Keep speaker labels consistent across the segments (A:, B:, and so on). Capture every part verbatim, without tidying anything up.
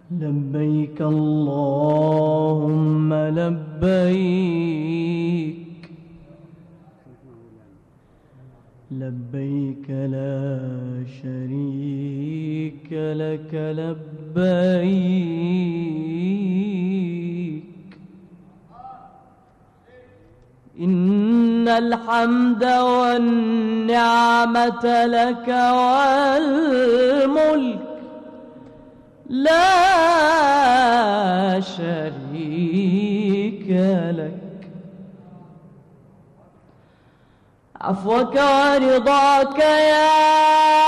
A: لبيك اللهم لبيك لبيك لا شريك لك لبيك إن الحمد والنعمة لك والملك لا شريك لك عفوك ورضاك يا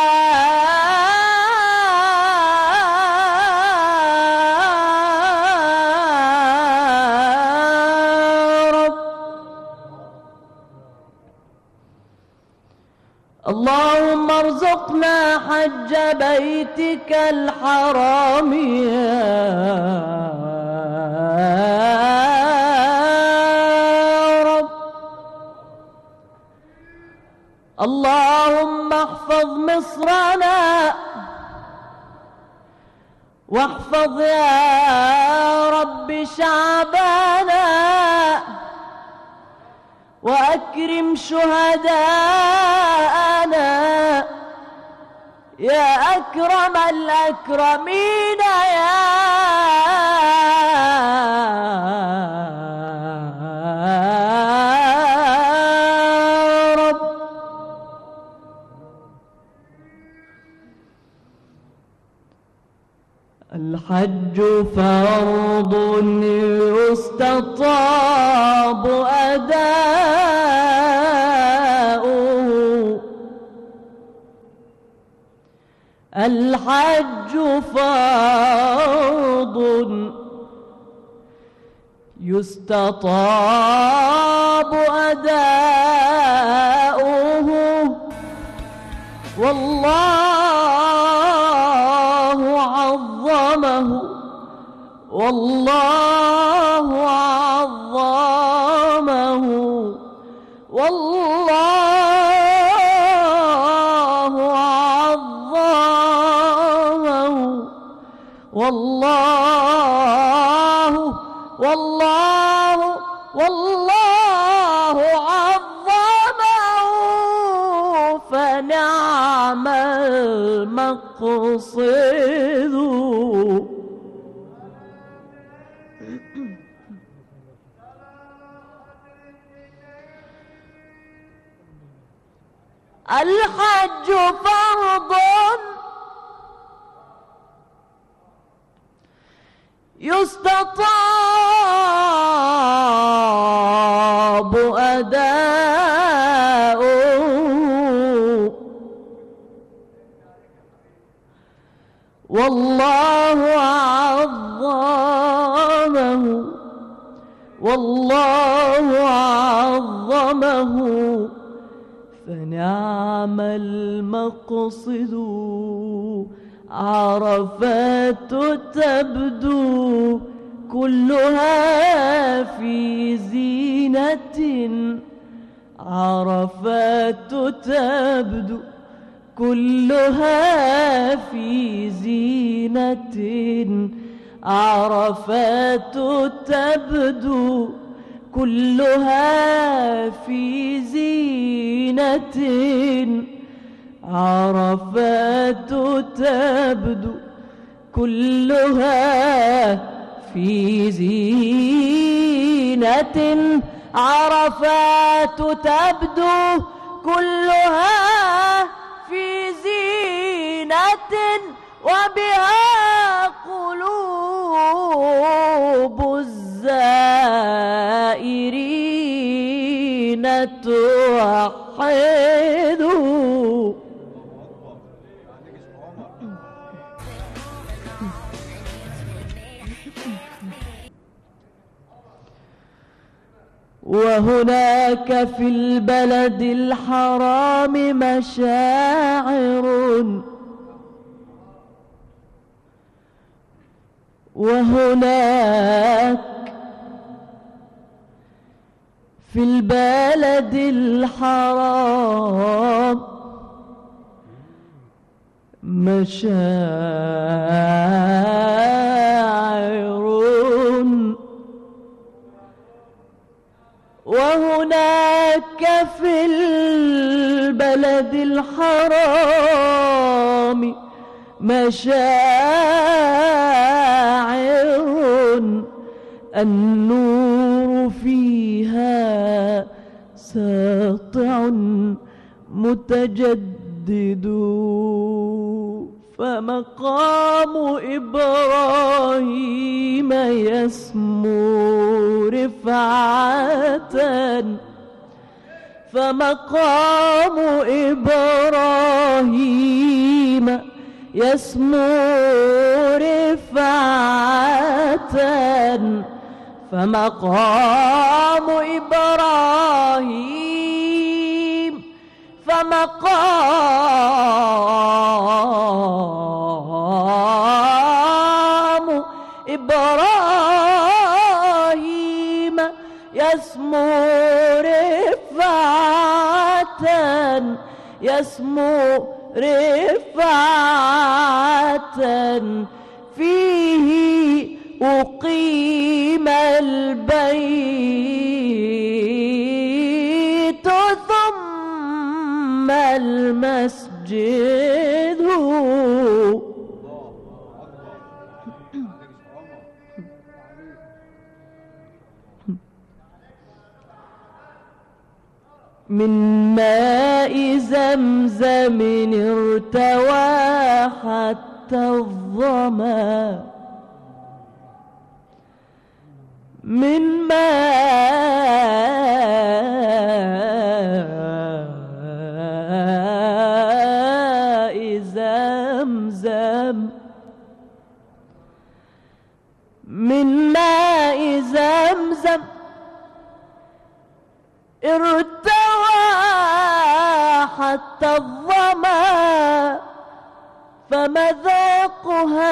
A: اللهم ارزقنا حج بيتك الحرام يا رب. اللهم احفظ مصرنا واحفظ يا رب شعبنا وأكرم شهداءنا يا أكرم الأكرمين يا رب. الحج فرض يستطاب أداؤه الحج فرض يستطاب أداؤه والله عظمه والله عظمه والله عظمه والله والله والله عظمه فنعم المقصد. الحج فرض يستطاب أداؤه والله عظمه والله عظمه فنعم المقصد. عرفات تبدو كلها في زينة عرفات تبدو كلها في زينة عرفات تبدو كلها في زينة عرفات تبدو كلها في زينة عرفات تبدو كلها في زينة وبها قلوب الزائرين توحد. وهناك في البلد الحرام مشاعر وهناك في البلد الحرام مشاعر مشاعر النور فيها ساطع متجدد فمقام إبراهيم يسمو رفعة فمقام إبراهيم يسمو رفعة فمقام إبراهيم فمقام إبراهيم يسمو رفعة يسمو رفعة فيه أقيم البيت ثم المسجد من ماء زمزم ارتوى حتى الظما من ماء زمزم من ماء زمزم ارتوى حتى الظما فمذاقها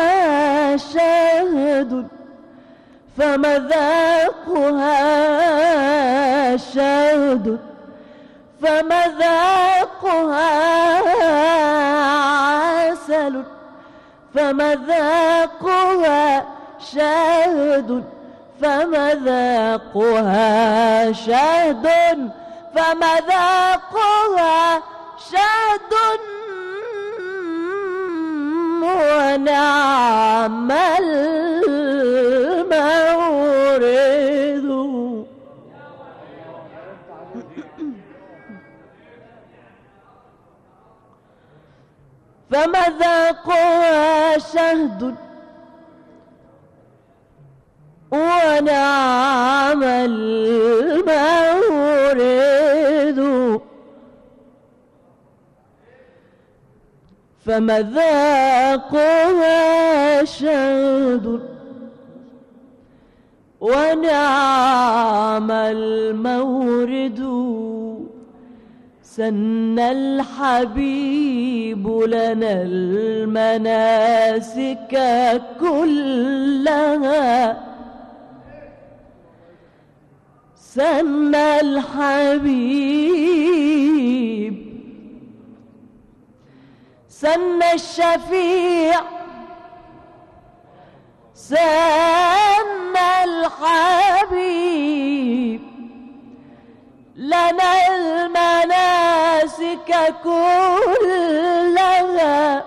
A: شاهد فمذاقها شاهد فمذاقها عسل فمذاقها شاهد فمذاقها شهد فمذاقها شهد ونعم المورد فمذاقها شهد ونعم المورد فمذاقها شهد ونعم المورد سن الحبيب لنا المناسك كلها سن الحبيب سن الشفيع سن الحبيب لنا المناسك كلها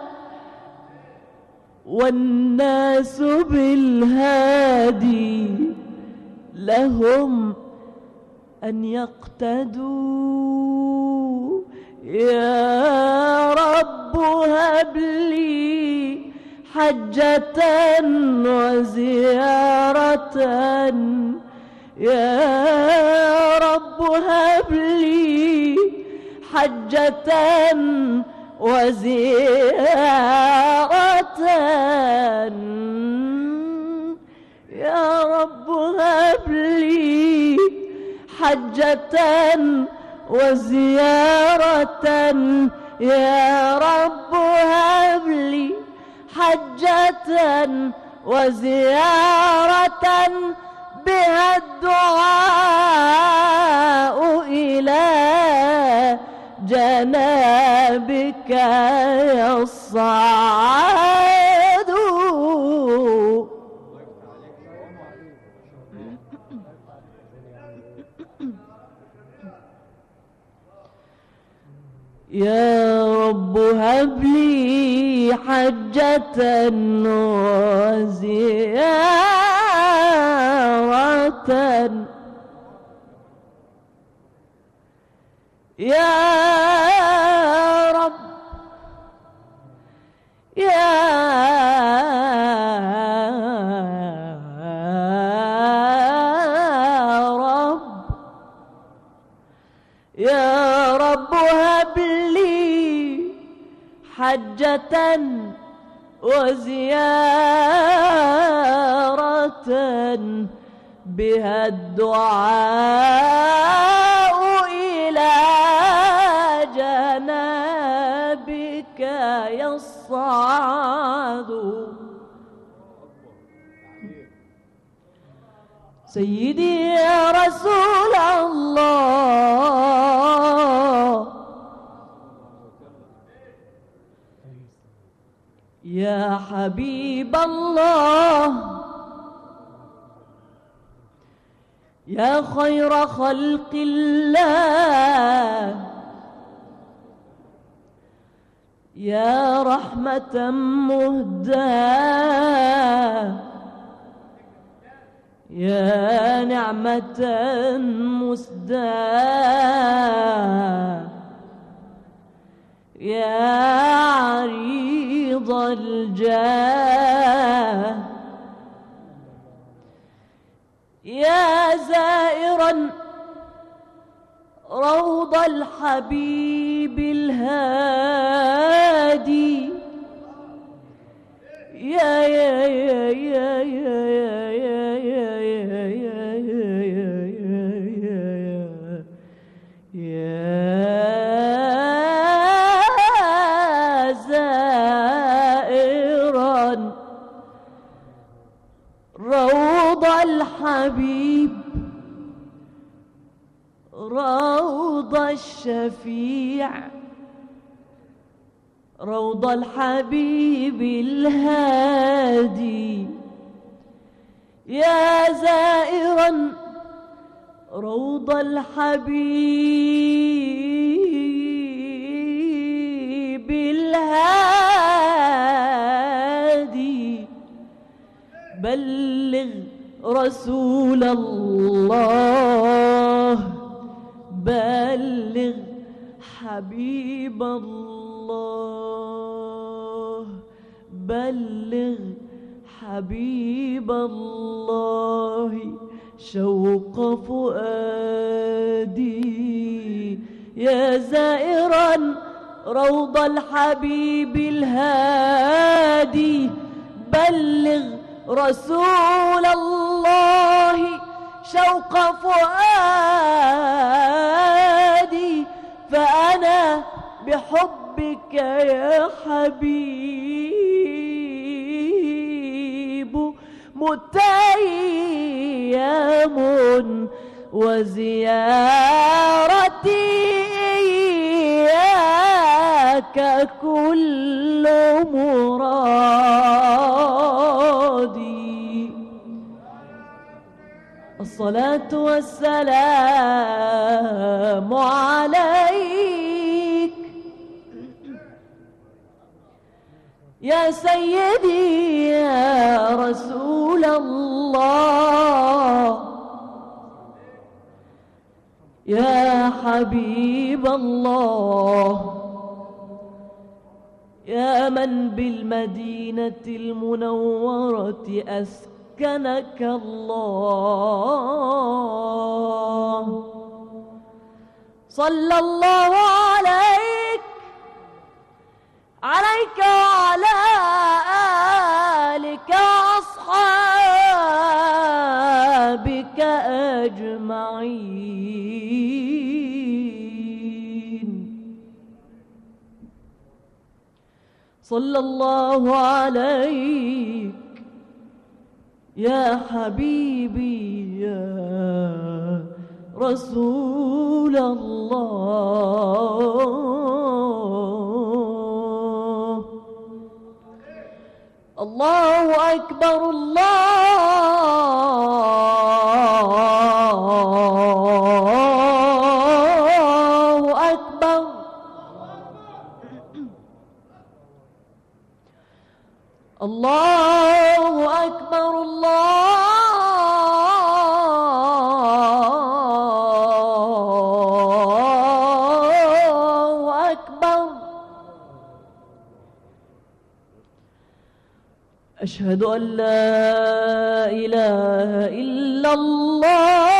A: والناس بالهادي لهم أن يقتدوا يا رب هب لي حجة وزيارة يا رب هب لي حجة وزيارة يا رب هب لي حجة وزيارة يا رب هب لي حجة وزيارة بها الدعاء إلى جنابك يصعد يا رب هب لي حجة وزيارة يا رب يا رب يا رب هب لي حجة وزيارة بها الدعاء إلى جنابك يصعد سيدي يا رسول الله يا حبيب الله يا خير خلق الله يا رحمة مهداة يا نعمة مسداة يا عريض الجاه يا زائرا روض الحبيب الهادي يا يا يا يا يا يا يا يا يا زائرا روض الحبيب روض الشفيع روض الحبيب الهادي يا زائرا روض الحبيب الهادي بلغ رسول الله بلغ حبيب الله بلغ حبيب الله شوق فؤادي يا زائرا روض الحبيب الهادي بلغ رسول الله شوق فؤادي فأنا بحبك يا حبيب متيم وزيارتي إياك كل مرادي الصلاة والسلام عليك يا سيدي يا رسول الله يا حبيب الله يا من بالمدينة المنورة أسكنك الله صلى الله عليك عليك وعلى آلك وأصحابك أجمعين صلى الله عليك يا حبيبي يا رسول الله الله أكبر الله أكبر الله أكبر الله أكبر. أشهد أن لا إله إلا الله.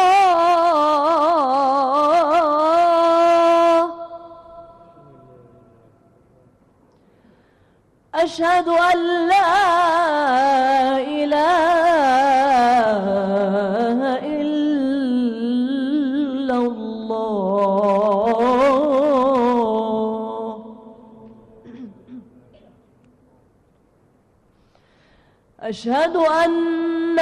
A: أشهد أن لا إله إلا الله. أشهد أن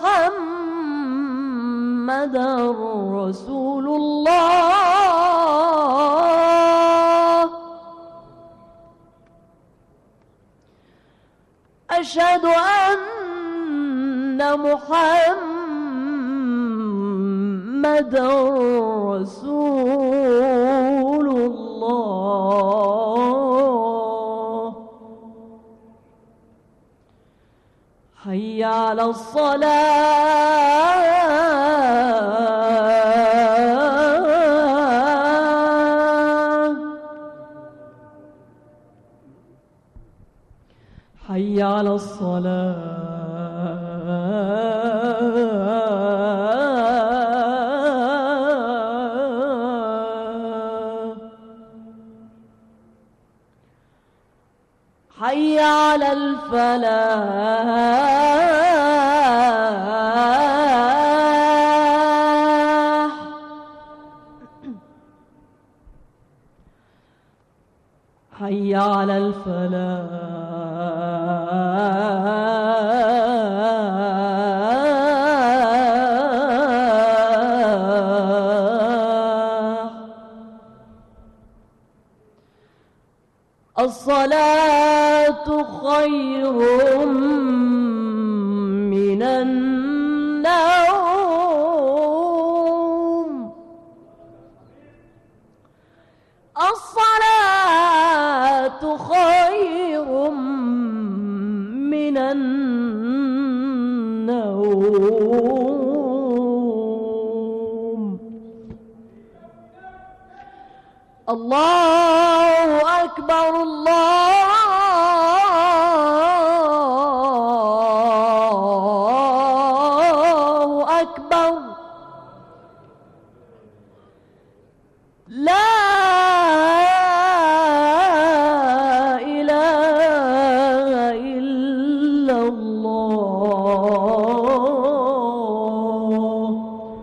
A: محمدًا رسول الله. أشهد أن محمدًا رسول الله. حي على الصلاة. حي على الصلاة. حي على الفلاح. حي على الفلاح. الصلاة خير من النوم. الصلاة خير من النوم. الله أكبر الله أكبر. لا إله إلا الله.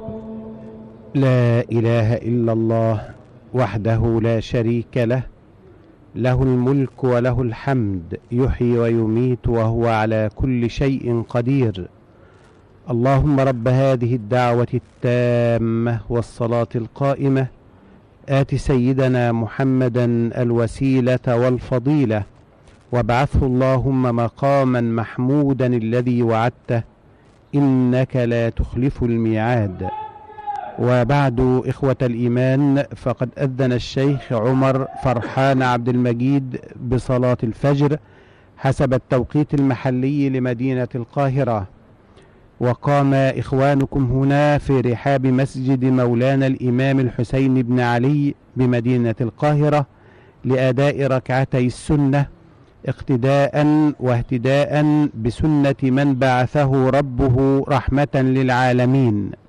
B: لا إله إلا الله وحده لا شريك له، له الملك وله الحمد، يحيي ويميت وهو على كل شيء قدير. اللهم رب هذه الدعوة التامة والصلاة القائمة، آت سيدنا محمدا الوسيلة والفضيلة، وابعثه اللهم مقاما محمودا الذي وعدته، إنك لا تخلف الميعاد. وبعد، إخوة الإيمان، فقد أذن الشيخ عمر فرحان عبد المجيد بصلاة الفجر حسب التوقيت المحلي لمدينة القاهرة، وقام إخوانكم هنا في رحاب مسجد مولانا الإمام الحسين بن علي بمدينة القاهرة لأداء ركعتي السنة، اقتداء واهتداء بسنة من بعثه ربه رحمة للعالمين.